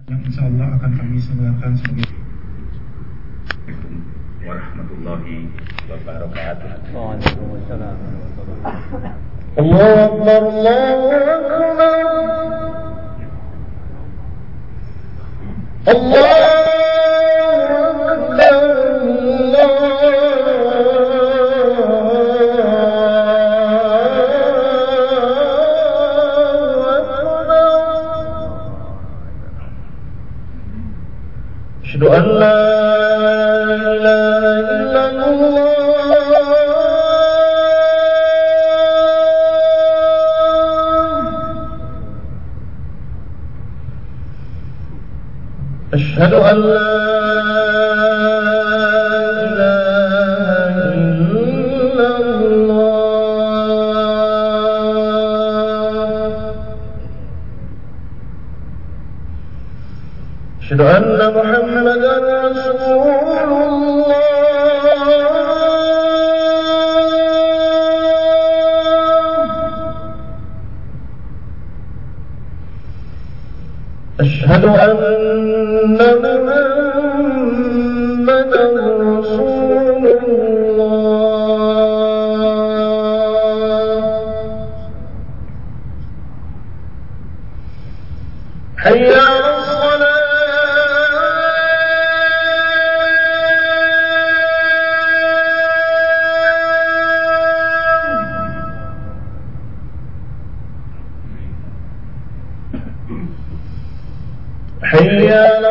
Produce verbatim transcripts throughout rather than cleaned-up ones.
yang insya Allah akan kami sebarkan sebagai warahmatullahi wabarakatuh. Waalaikumsalam warahmatullahi wabarakatuh. Allahu Akbar, Allahu Akbar. Allah أشهد أن لا إله إلا الله أشهد أن لا إله إلا الله أشهد أن محمدا رسول الله أشهد أن محمدا رسول الله حي على الصلاة حي على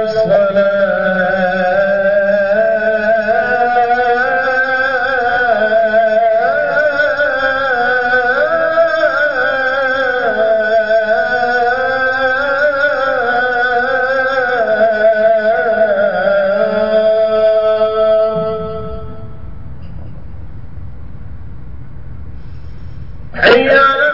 الصلاة حي على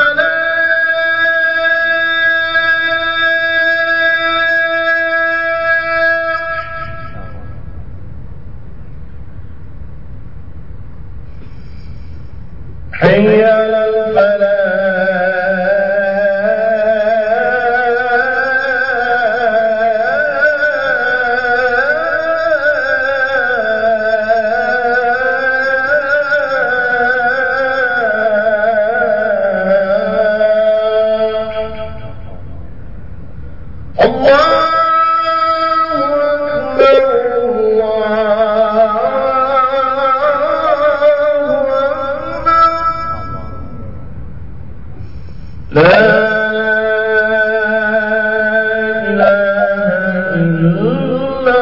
حي على الفلاح الله لا إله إلا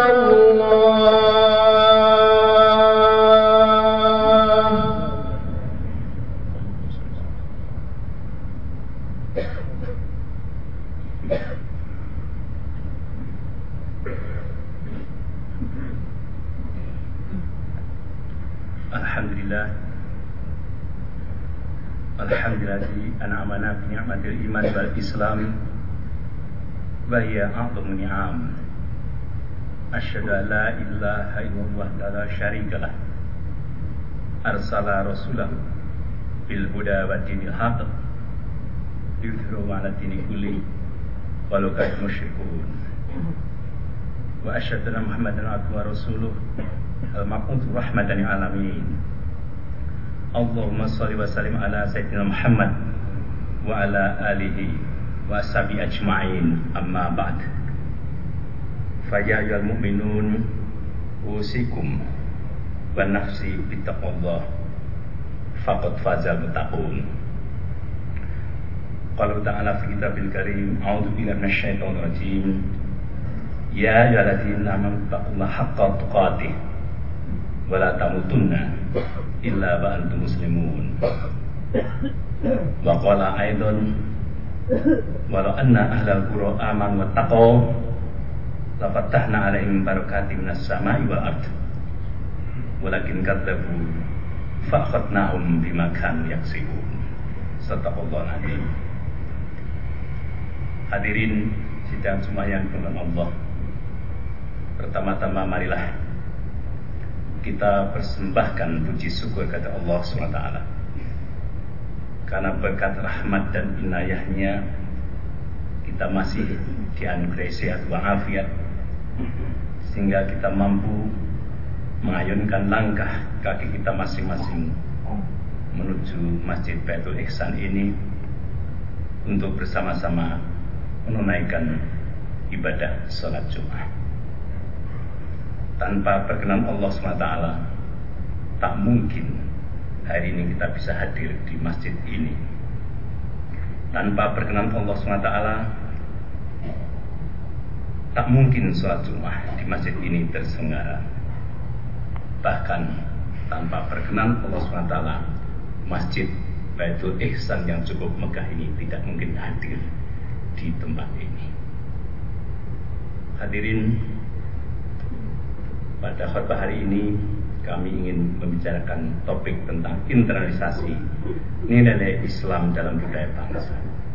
الله Alhamdulillah Alhamdulillahi an'amana bi ni'matil iman wal islam wa hiya a'dhamu ni'am. Asyhadu an la ilaha illallah la syarika lah. Arsala rasulahu bil huda wa dinil haqq yudhiru 'ala dini kulli walau kana musyrikun. Wa asyhadu anna Muhammadan abduhu wa rasuluh al-mab'uts rahmatan lil alamin. Allahumma shalli wa sallim ala sayyidina Muhammad wa ala alihi wa ashabi ajma'in, amma ba'd. Fa ya ayyuhal mu'minun usikum wa nafsi bittaqwallah faqad fazal muttaqun. Qala ta'ala fi kitabil karim, a'udzu billahi minasyaitonir rajim. Ya ayyuhalladzina amanu taqullaha haqqa tuqatih wa la tamutunna illa wa antum muslimun. Wa qala aidan walau anna ahlal qura amanu wattaqaw la fatahna 'alaihim barakatin minas sama'i wal ard walakin kadzabu fa akhadnahum bima kanu yaksibun. Sadaqallahu azim. Hadirin sidang sembahyang dengan Allah, pertama-tama marilah kita persembahkan puji syukur kepada Allah subhanahu wa taala. Karena berkat rahmat dan inayahnya kita masih dianugerahi sehat walafiat, sehingga kita mampu mengayunkan langkah kaki kita masing-masing menuju Masjid Baitul Ihsan ini untuk bersama-sama menunaikan ibadah sholat Jumat. Tanpa perkenan Allah subhanahu wa taala, tak mungkin hari ini kita bisa hadir di masjid ini. Tanpa perkenan Allah subhanahu wa taala, tak mungkin sholat Jumat di masjid ini terselenggara. Bahkan tanpa perkenan Allah subhanahu wa taala, Masjid Baitul Ihsan yang cukup megah ini tidak mungkin hadir di tempat ini. Hadirin, pada khutbah hari ini kami ingin membicarakan topik tentang internalisasi nilai Islam dalam budaya bangsa.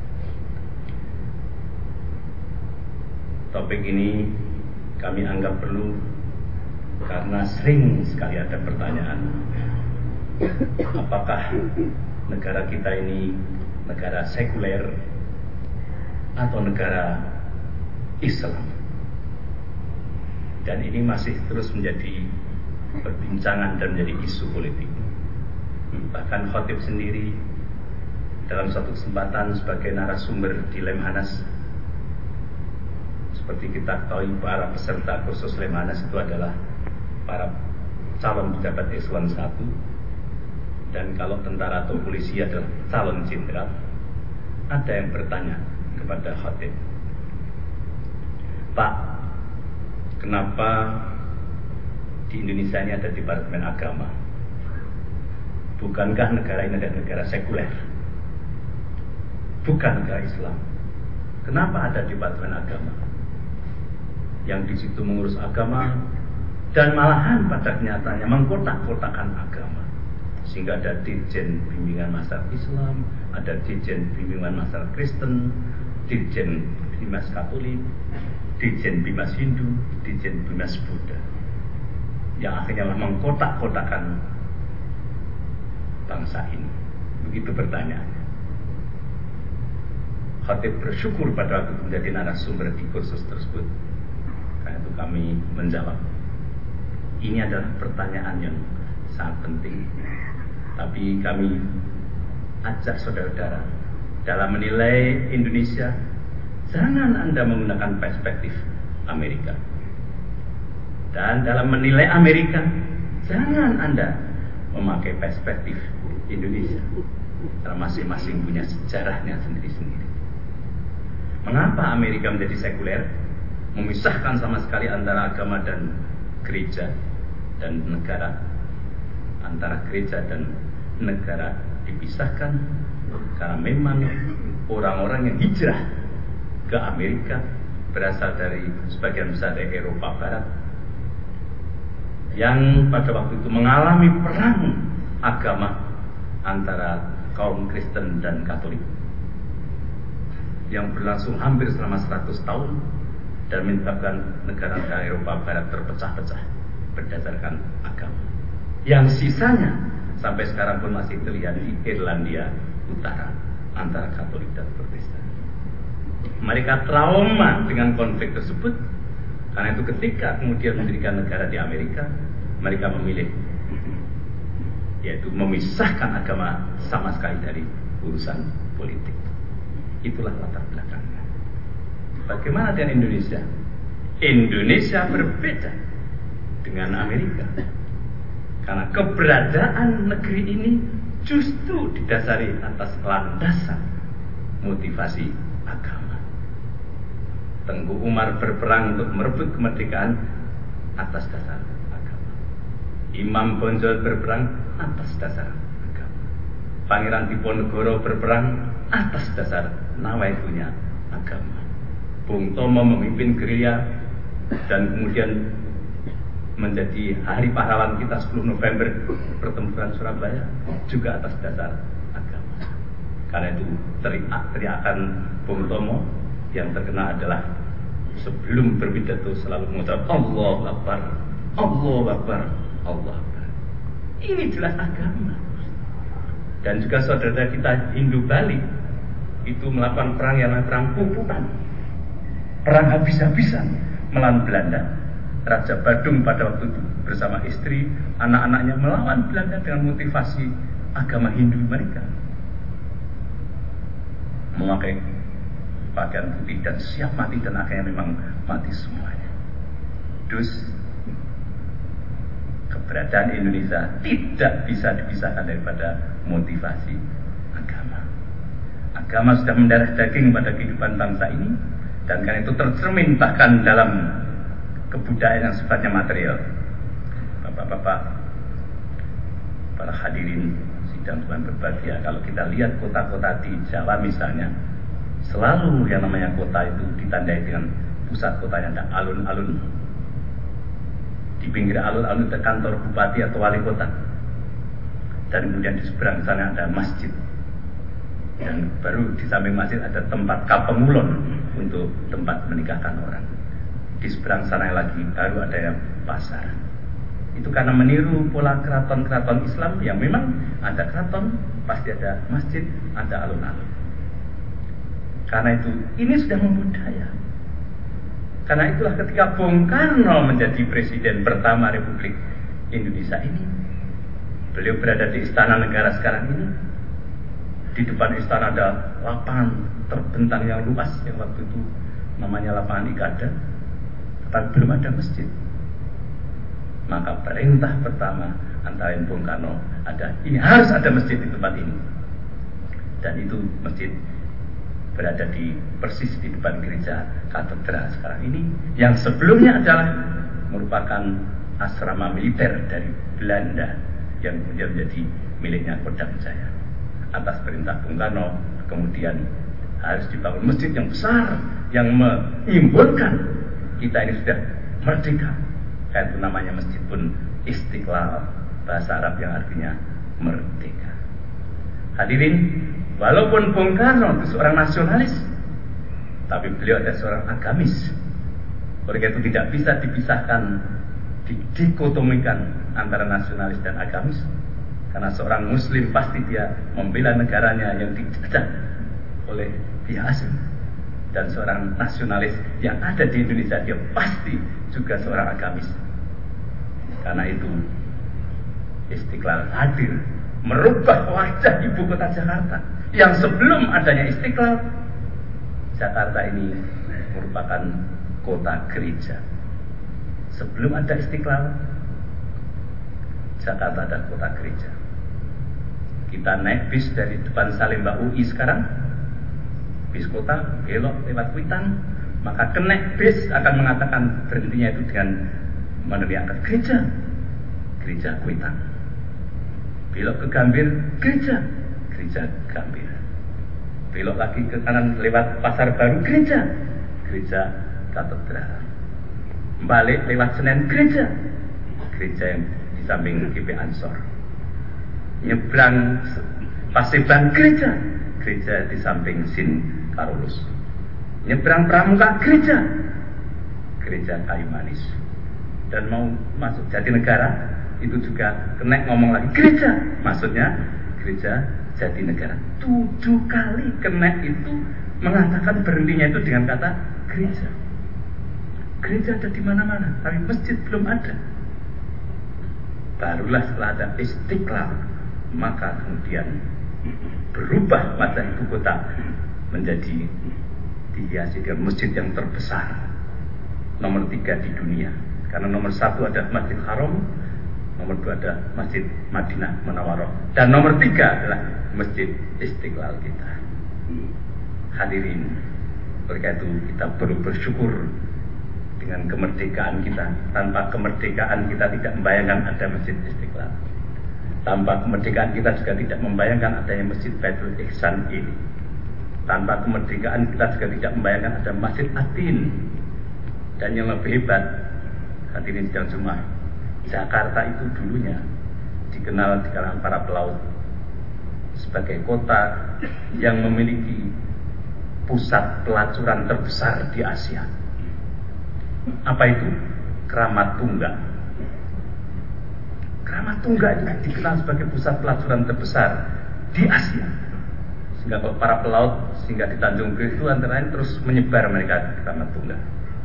Topik ini kami anggap perlu karena sering sekali ada pertanyaan, apakah negara kita ini negara sekuler atau negara Islam? Dan ini masih terus menjadi perbincangan dan menjadi isu politik. Bahkan khotib sendiri dalam suatu kesempatan sebagai narasumber di Lemhanas, seperti kita tahu para peserta kursus Lemhanas itu adalah para calon pejabat eselon satu, dan kalau tentara atau polisi adalah calon jenderal. Ada yang bertanya kepada khotib, Pak, kenapa di Indonesia ini ada Departemen Agama? Bukankah negara ini adalah negara sekuler? Bukan negara Islam. Kenapa ada Departemen Agama? Yang di situ mengurus agama dan malahan pada kenyataannya mengkotak-kotakan agama. Sehingga ada Dirjen Bimbingan Masyarakat Islam, ada Dirjen Bimbingan Masyarakat Kristen, Dirjen Bimas Katolik, Dirjen Bimas Hindu, Dirjen Bimas Buddha, yang akhirnya mengkotak-kotakan bangsa ini. Begitu pertanyaannya. Khatib bersyukur pada waktu menjadi narasumber di kursus tersebut. Karena itu kami menjawab, ini adalah pertanyaan yang sangat penting. Tapi kami ajak saudara-saudara, dalam menilai Indonesia, jangan Anda menggunakan perspektif Amerika. Dan dalam menilai Amerika, jangan Anda memakai perspektif Indonesia. Karena masing-masing punya sejarahnya sendiri-sendiri. Mengapa Amerika menjadi sekuler? Memisahkan sama sekali antara agama dan gereja dan negara. Antara gereja dan negara dipisahkan karena memang orang-orang yang hijrah ke Amerika berasal dari sebagian besar dari Eropa Barat, yang pada waktu itu mengalami perang agama antara kaum Kristen dan Katolik yang berlangsung hampir selama seratus tahun dan menyebabkan negara-negara Eropa Barat terpecah-pecah berdasarkan agama. Yang sisanya sampai sekarang pun masih terlihat di Irlandia Utara antara Katolik dan Protestan. Mereka trauma dengan konflik tersebut. Karena itu ketika kemudian mendirikan negara di Amerika, mereka memilih yaitu memisahkan agama sama sekali dari urusan politik. Itulah latar belakangnya. Bagaimana dengan Indonesia? Indonesia berbeda dengan Amerika. Karena keberadaan negeri ini justru didasari atas landasan motivasi agama. Tengku Umar berperang untuk merebut kemerdekaan atas dasar agama. Imam Bonjol berperang atas dasar agama. Pangeran Diponegoro berperang atas dasar nawaitunya agama. Bung Tomo memimpin gerilya dan kemudian menjadi hari pahlawan kita sepuluh November pertempuran Surabaya juga atas dasar agama. Karena itu teriak-teriakan Bung Tomo yang terkenal adalah sebelum berpidato selalu mengucap Allahu Akbar, Allahu Akbar, Allahu Akbar. Ini jelas agama. Dan juga saudara kita Hindu Bali itu melakukan perang yang namanya perang Kuputan. perang habis-habisan melawan Belanda. Raja Badung pada waktu itu bersama istri, anak-anaknya melawan Belanda dengan motivasi agama Hindu mereka. Memakai pakaian putih dan siap mati, dan akhirnya memang mati semuanya. Dus, keberadaan Indonesia tidak bisa dipisahkan daripada motivasi agama. Agama sudah mendarah daging pada kehidupan bangsa ini, dan karena itu tercermin bahkan dalam kebudayaan yang sifatnya material. Bapak-bapak, para hadirin sidang Tuhan berbahagia, kalau kita lihat kota-kota di Jawa misalnya, selalu yang namanya kota itu ditandai dengan pusat kotanya ada alun-alun. Di pinggir alun-alun ada kantor bupati atau wali kota, dan kemudian di seberang sana ada masjid, dan baru di samping masjid ada tempat kapemulon untuk tempat menikahkan orang. Di seberang sana lagi baru ada yang pasar. Itu karena meniru pola keraton-keraton Islam yang memang ada keraton, pasti ada masjid, ada alun-alun. Karena itu ini sudah membudaya. Karena itulah ketika Bung Karno menjadi presiden pertama Republik Indonesia ini, beliau berada di Istana Negara sekarang ini. Di depan istana ada lapangan terbentang yang luas yang waktu itu namanya lapangan Ikada, tapi belum ada masjid. Maka perintah pertama antara Bung Karno ada, ini harus ada masjid di tempat ini. Dan itu masjid berada di persis di depan gereja katedral sekarang ini, yang sebelumnya adalah merupakan asrama militer dari Belanda yang kemudian menjadi miliknya Kodam Jaya. Atas perintah Bung Karno kemudian harus dibangun masjid yang besar yang menyimbolkan kita ini sudah merdeka. Karena itu namanya masjid pun Istiqlal, bahasa Arab yang artinya merdeka. Hadirin, walaupun Bung Karno itu seorang nasionalis, tapi beliau adalah seorang agamis. Oleh itu tidak bisa dipisahkan, didikotomikan antara nasionalis dan agamis. Karena seorang muslim pasti dia membela negaranya yang dijajah oleh pihak asing. Dan seorang nasionalis yang ada di Indonesia, dia pasti juga seorang agamis. Karena itu Istiqlal hadir merubah wajah ibu kota Jakarta. Yang sebelum adanya Istiqlal, Jakarta ini merupakan kota gereja. Sebelum ada Istiqlal, Jakarta ada kota gereja. Kita naik bis dari depan Salemba U I sekarang, bis kota, belok lewat Kuitang, maka kenek bis akan mengatakan berhentinya itu dengan meneriakkan gereja, gereja Kuitang. Belok ke Gambir, gereja, gereja Gambir. Belok lagi ke kanan lewat Pasar Baru, gereja, gereja Katedral. Balik lewat Senen, gereja, gereja yang di samping G P Ansor. Nyebrang Paseban, gereja, gereja di samping Sin Karolus. Nyebrang Pramuka, gereja, gereja Kayu Manis. Dan mau masuk Jatinegara, itu juga kena ngomong lagi gereja, maksudnya gereja Jatinegara. Tujuh kali kena itu mengatakan berhentinya itu dengan kata gereja. Gereja ada di mana-mana, tapi masjid belum ada. Barulah setelah ada Istiqlal, maka kemudian berubah wajah ibu kota menjadi dihiasi dengan masjid yang terbesar, nomor tiga di dunia. Karena nomor satu ada Masjid Haram, nomor dua ada Masjid Madinah Munawwarah, dan nomor tiga adalah Masjid Istiqlal kita. Hadirin, oleh itu kita perlu bersyukur dengan kemerdekaan kita. Tanpa kemerdekaan kita tidak membayangkan ada Masjid Istiqlal. Tanpa kemerdekaan kita juga tidak membayangkan adanya Masjid Baitul Ihsan ini. Tanpa kemerdekaan kita juga tidak membayangkan ada Masjid Atin. Dan yang lebih hebat, hadirin sidang Jumat, Jakarta itu dulunya dikenal di kalangan para pelaut sebagai kota yang memiliki pusat pelacuran terbesar di Asia. Apa itu? Kramat Tunggal. Kramat Tunggal itu dikenal sebagai pusat pelacuran terbesar di Asia. Sehingga kalau para pelaut sehingga di Tanjung Priok itu antara lain terus menyebar mereka ke Kramat Tunggal.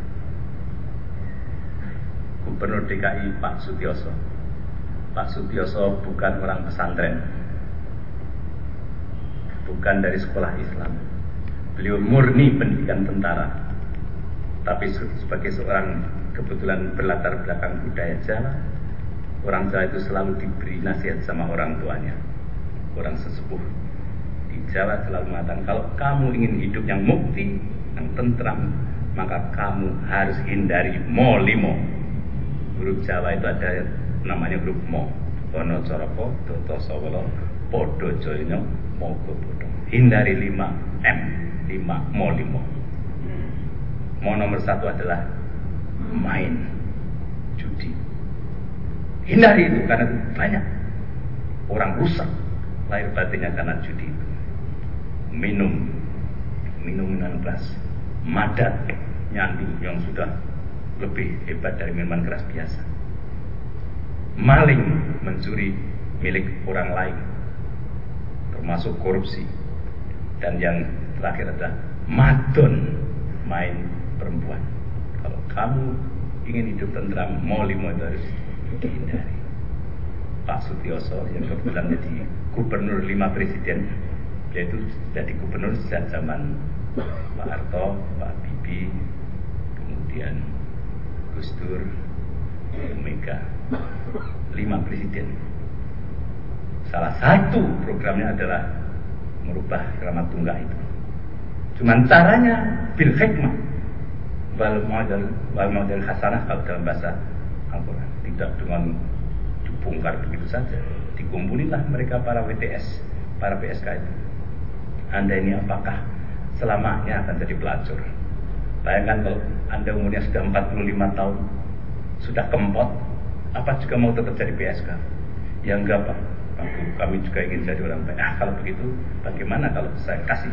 Gubernur D K I Pak Sutioso. Pak Sutioso bukan orang pesantren, bukan dari sekolah Islam. Beliau murni pendidikan tentara, tapi sebagai seorang kebetulan berlatar belakang budaya Jawa, orang Jawa itu selalu diberi nasihat sama orang tuanya, orang sesepuh di Jawa selalu mengatakan, kalau kamu ingin hidup yang mukti, yang tentram, maka kamu harus hindari mo limo. Huruf Jawa itu ada namanya huruf mo. Ono coroko, doto sawolo, podo joino, mogo bodo. Hindari lima M, lima mo limo. Mo nomor satu adalah main judi. Hindari itu karena banyak orang rusak lahir batinnya karena judi itu. Minum, minum minuman keras, madat, nyandu yang sudah lebih hebat dari minuman keras biasa. Maling, mencuri milik orang lain, termasuk korupsi. Dan yang terakhir adalah madon, main perempuan. Kalau kamu ingin hidup tentram, mau lima itu harus dihindari. Pak Sutioso yang kebetulan jadi gubernur lima presiden, yaitu jadi gubernur sejak zaman Pak Harto, Pak Habibie, kemudian Gus Dur, Bu Mega, lima presiden. Salah satu programnya adalah merubah Kramat Tunggal itu. Cuman caranya bil hikmah, wal model wal model hasanah kalau dalam bahasa Al-Quran, tidak dengan dibongkar begitu saja. Dikumpulilah mereka para W T S, para P S K itu. Anda ini apakah selamanya akan jadi pelacur? Bayangkan kalau Anda umurnya sudah empat puluh lima tahun, sudah kempot, apa juga mau tetap jadi P S K? Ya enggak Pak, kami juga ingin jadi orang baik. Ah, kalau begitu bagaimana kalau saya kasih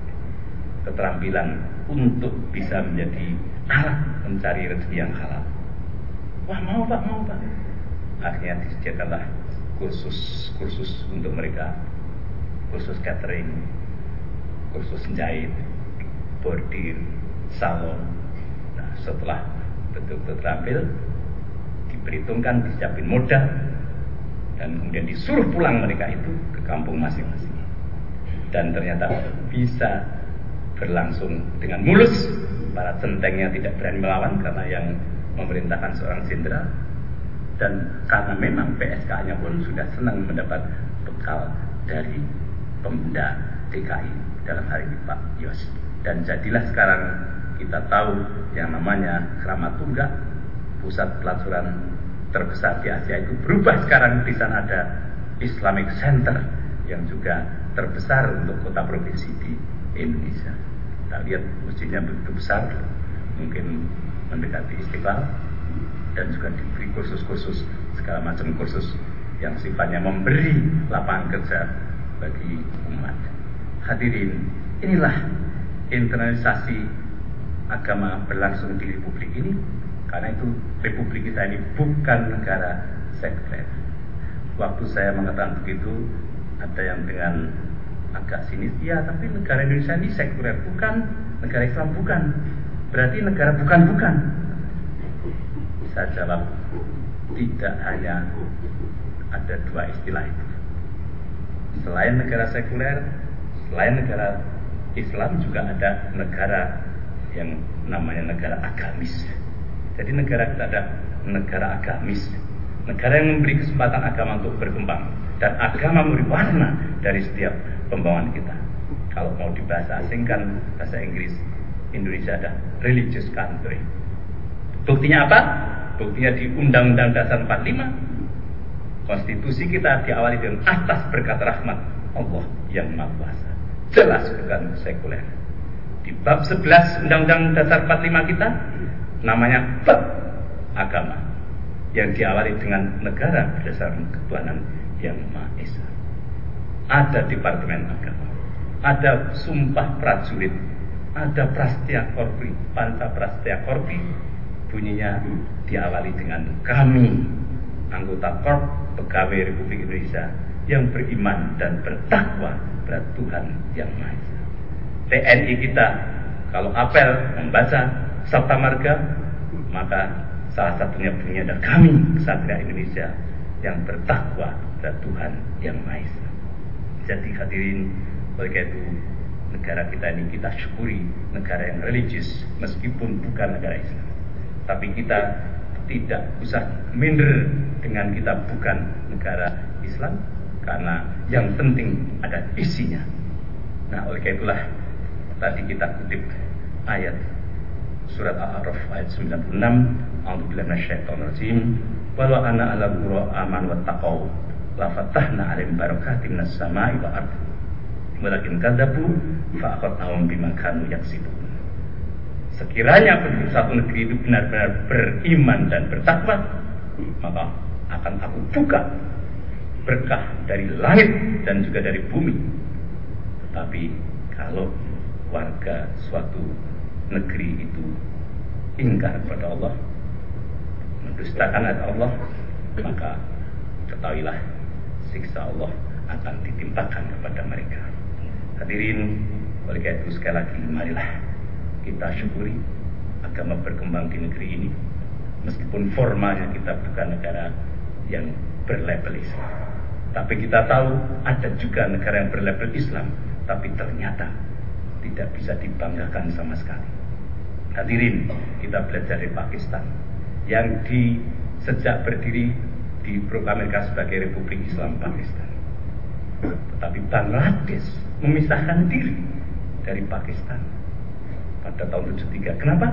keterampilan untuk bisa menjadi alat mencari rezeki yang halal? Wah, mau Pak, mau Pak. Akhirnya disediakanlah kursus-kursus untuk mereka, kursus catering, kursus jahit, bordir, salon. Nah, setelah betul-betul terampil, diperhitungkan, disiapin modal, dan kemudian disuruh pulang mereka itu ke kampung masing-masing. Dan ternyata bisa berlangsung dengan mulus. Para centengnya tidak berani melawan karena yang memerintahkan seorang jenderal. Dan karena memang P S K-nya pun sudah senang mendapat bekal dari Pemda D K I, dalam hari ini Pak Yos. Dan jadilah sekarang kita tahu yang namanya Kramat Tunggal, pusat pelacuran terbesar di Asia itu berubah sekarang. Di sana ada Islamic Center yang juga terbesar untuk kota provinsi di Indonesia. Kita lihat masjidnya begitu besar, mungkin mendekati Istiqlal, dan juga diberi kursus-kursus, segala macam kursus yang sifatnya memberi lapangan kerja bagi umat. Hadirin, inilah internalisasi agama berlangsung di Republik ini. Karena itu Republik kita ini bukan negara sekuler. Waktu saya mengatakan begitu, ada yang dengan agak sinis, ya tapi negara Indonesia ini sekuler, bukan negara Islam, bukan. Berarti negara bukan-bukan. Saya jawab, tidak hanya ada dua istilah itu. Selain negara sekuler, selain negara Islam, juga ada negara yang namanya negara agamis. Jadi negara kita ada negara agamis, negara yang memberi kesempatan agama untuk berkembang, dan agama memberi warna dari setiap pembawaan kita. Kalau mau dibahasa asingkan bahasa Inggris, Indonesia ada religious country. Buktinya apa? Buktinya di Undang-Undang Dasar empat puluh lima. Konstitusi kita diawali dengan atas berkat rahmat Allah yang Maha Kuasa. Jelas bukan sekuler. Di bab sebelas Undang-Undang Dasar empat puluh lima kita namanya bab agama, yang diawali dengan negara berdasarkan ketuhanan yang Maha Esa. Ada Departemen Agama, ada Sumpah Prajurit, ada Prastya Korpi, Panca Prastya Korpi. Bunyinya diawali dengan kami, anggota Korp Pegawai Republik Indonesia yang beriman dan bertakwa kepada Tuhan yang Maha Esa. T N I kita kalau apel membaca Sabta Marga, maka salah satunya bunyinya adalah kami Ksatria Indonesia yang bertakwa kepada Tuhan yang Maha Esa. Jadi hadirin, oleh itu negara kita ini kita syukuri negara yang religius meskipun bukan negara Islam. Tapi kita tidak usah minder dengan kita bukan negara Islam, karena yang penting ada isinya. Nah, oleh itulah tadi kita kutip ayat surat Al-A'raf ayat sembilan puluh enam, a'udzubillahi minasyaitonir rajim, walau anna ala qura aman wattaqau la fatahna 'alaihim barakatin minas sama'i wal ardh walakin kadzabu fa akhadnahum bima kanu yaksibun. Sekiranya penduduk satu negeri itu benar-benar beriman dan bertakwa, maka akan aku buka berkah dari langit dan juga dari bumi. Tapi kalau warga suatu negeri itu ingkar kepada Allah, mendustakan ayat Allah, maka ketahuilah siksa Allah akan ditimpakan kepada mereka. Hadirin, oleh karena itu sekali lagi marilah kita syukuri agama berkembang di negeri ini, meskipun formalnya kita bukan negara yang berlabel Islam. Tapi kita tahu ada juga negara yang berlabel Islam, tapi ternyata tidak bisa dibanggakan sama sekali. Hadirin, kita belajar dari Pakistan yang di sejak berdiri diproklamirkan sebagai Republik Islam Pakistan. Tetapi Bangladesh memisahkan diri dari Pakistan pada tahun tujuh puluh tiga. Kenapa?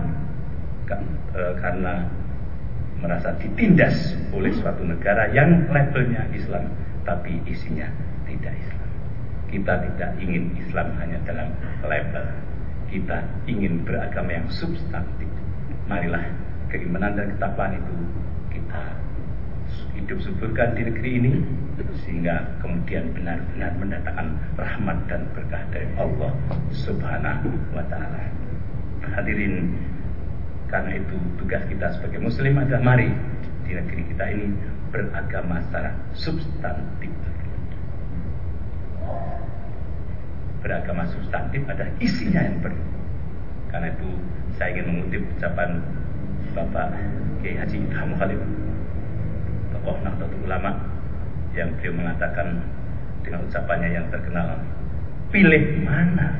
Karena merasa ditindas oleh suatu negara yang labelnya Islam tapi isinya tidak Islam. Kita tidak ingin Islam hanya dalam label. Kita ingin beragama yang substantif. Marilah keimanan dan ketakwaan itu kita hidup suburkan di negeri ini, sehingga kemudian benar-benar mendatangkan rahmat dan berkah dari Allah Subhanahu wa ta'ala. Hadirin, karena itu tugas kita sebagai muslim adalah mari di negeri kita ini beragama secara substantif. Beragama substantif ada isinya yang perlu. Karena itu saya ingin mengutip ucapan Bapak Kiai Haji Ibrahim Khalil, tokoh Nahdlatul Ulama, yang beliau mengatakan dengan ucapannya yang terkenal, pilih mana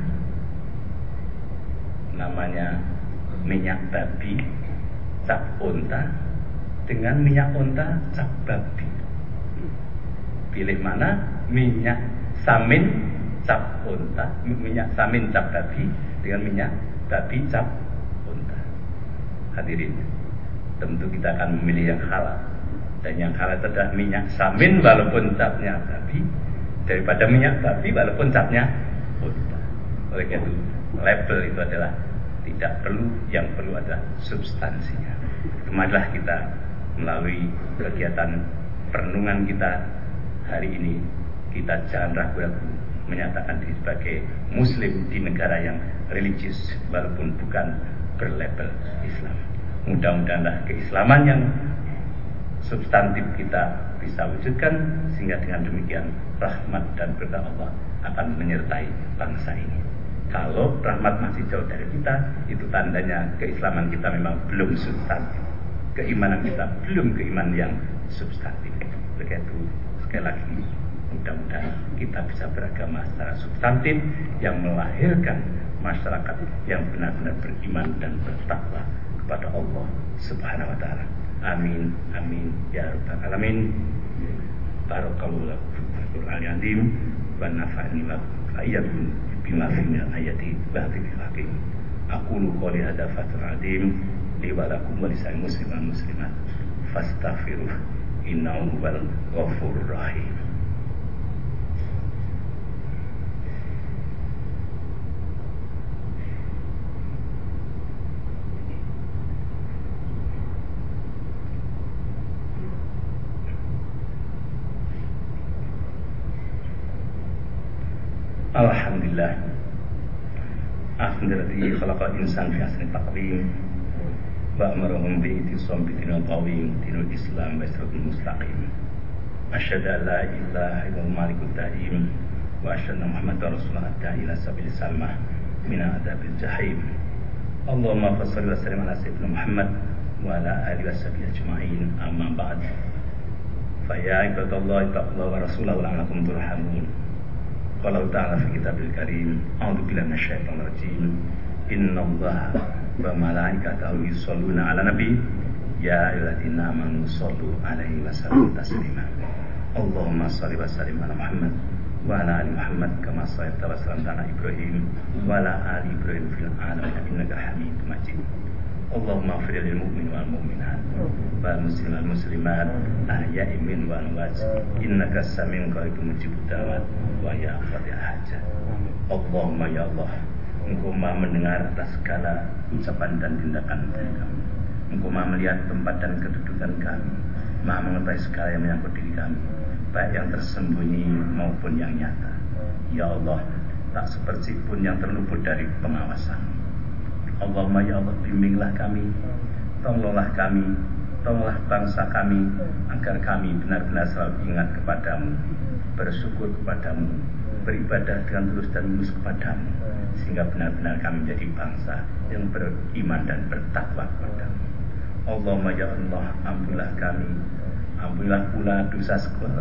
namanya minyak babi cap unta dengan minyak unta cap babi. Pilih mana minyak samin cap unta, minyak samin cap babi dengan minyak babi cap unta. Hadirin, tentu kita akan memilih yang halal, dan yang halal itu adalah minyak samin walaupun capnya babi daripada minyak babi walaupun capnya unta. Oleh karena itu label itu adalah tidak perlu, yang perlu adalah substansinya. Marilah kita melalui kegiatan perenungan kita hari ini, kita jangan ragu-ragu menyatakan diri sebagai muslim di negara yang religius walaupun bukan berlabel Islam. Mudah-mudahanlah keislaman yang substantif kita bisa wujudkan, sehingga dengan demikian rahmat dan berkah Allah akan menyertai bangsa ini. Kalau rahmat masih jauh dari kita, itu tandanya keislaman kita memang belum substantif, keimanan kita belum keimanan yang substantif. Begitu, sekali lagi mudah-mudahan kita bisa beragama secara substantif yang melahirkan masyarakat yang benar-benar beriman dan bertakwa kepada Allah Subhanahu wa ta'ala. Amin, amin, ya rabbal alamin. Barakallahu lakum fil Qur'anil azim wa nafa'ani wa iyyakum bima fihi min ayati wa hadithil hakim. Aqulu qouli hadza fatul azim li wa lakum wa lisa'il muslimin muslimat fastaghfiruh innahu huwal ghafurur rahim. Alhamdulillah, Alhamdulillah khalaqal insan fi ahsani taqwim wa amarahum bi ittisam bi dinil qawim dinul Islam wa siratal mustaqim. Asyhadu an la ilaha illallah malikut ta'im wa asyhadu anna Muhammadar Rasulullah ila sabil salmah min adzabil jahim. Allahumma shalli wa sallim ala sayyidina Muhammad wa ala alihi washabihi ajma'in. Amma ba'd. Fa ya ibadallahi taqullaha wa rasulahu la'allakum turhamun. Qala ta'ala fi kitabil karim, a'udzu billahi minasyaitonir rajim. Innallaha wa malaikatahu yusholluna 'alan nabi ya ayyuhalladzina amanu shollu 'alaihi wa sallimu taslima. Allahumma shalli wa sallim ala Muhammad wa ala ali Muhammad kama shallaita wa sallamta ala Ibrahim wa ala ali Ibrahim fil alamin innaka Hamidum Majid. Allahumma ighfir lil mu'minin wal mu'minat wal muslimin wal muslimat ahya'i minhum wal amwat innaka samiun qaribun mujibud da'wat wa ya qadil hajat. Allahumma ya Allah, Engkau Maha mendengar atas segala ucapan dan tindakan kami. Engkau Maha melihat tempat dan kedudukan kami, Maha mengetahui segala yang menyangkut diri kami, baik yang tersembunyi maupun yang nyata. Ya Allah, tak seperti pun yang terluput dari pengawasan. Allahumma ya Allah, bimbinglah kami, tolonglah kami, tolonglah bangsa kami, agar kami benar-benar selalu ingat kepadamu, bersyukur kepadamu, beribadah dengan tulus dan mulus kepadamu, sehingga benar-benar kami menjadi bangsa yang beriman dan bertakwa kepadamu. Allahumma ya Allah, ampunilah kami, ampunilah pula dosa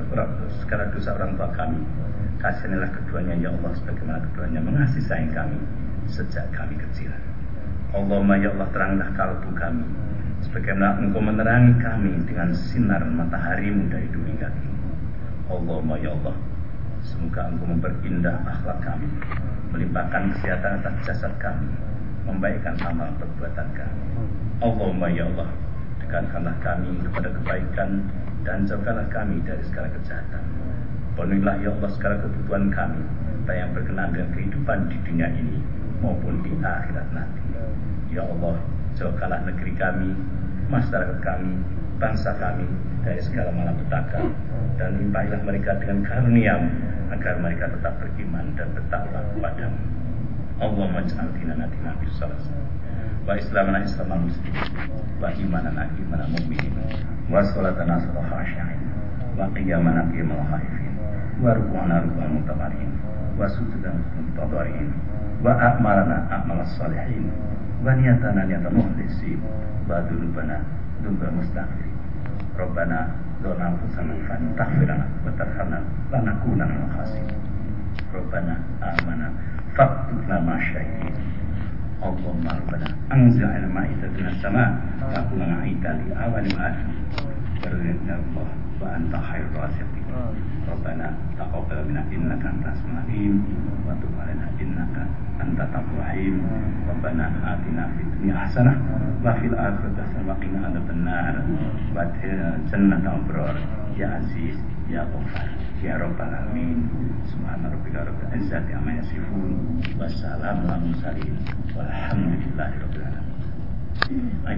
segala dosa orang tua kami. Kasihanilah keduanya ya Allah, sebagaimana keduanya mengasihi sayang kami sejak kami kecil. Allahumma ya Allah, teranglah kalbu kami, sebagaimana Engkau menerangi kami dengan sinar mataharimu dari dulu hingga kini. Allahumma ya Allah, semoga Engkau memperindah akhlak kami, melimpahkan kesehatan atas jasad kami, membaikkan amal perbuatan kami. Allahumma ya Allah, dekatkanlah kami kepada kebaikan dan jauhkanlah kami dari segala kejahatan. Penuhilah ya Allah segala kebutuhan kami, baik yang berkenaan dengan kehidupan di dunia ini maupun di akhirat nanti. Ya Allah, jauhkanlah negeri kami, masyarakat kami, bangsa kami dari segala malapetaka, dan limpahilah mereka dengan karunia-Mu agar mereka tetap beriman dan bertakwa kepadamu. Allahumma ij'al dinana dinan bisalas wa islamana islamal muslimin wa imanana imanal mu'minin wa salatana salat khashi'in wa qiyamana qiyamal khaifin wa ruku'ana ruku'al mutamarin wa sujudana mutadarin wa a'malana a'malas salihin wa niyatana niyatal mukhlisin wa dhunubana dhunubal mustaghfirin. Rabbana dzona anfusana fa in taghfir lana wa tarhamna lanakunanna minal khasirin. Rabbana amana faktubna masyahidin. Allahumma rabbana anzil ala ma'idatan minas sama' takuna aidan li awwali wa akhir. Karena Allah wa anta khairur raziqin. Rabbana taqabbal minna innaka antas samiul wa tub alaina innaka antat tawwabur rahim. Rabbana atina fid dunya hasanah wa fil akhirati hasanah wa qina adzabannar. Wa jannatal abrar ya aziz ya ghafar ya rabbal alamin. Subhana rabbika rabbil izzati amma yasifun wa salamun alal mursalin walhamdulillahi rabbil alamin.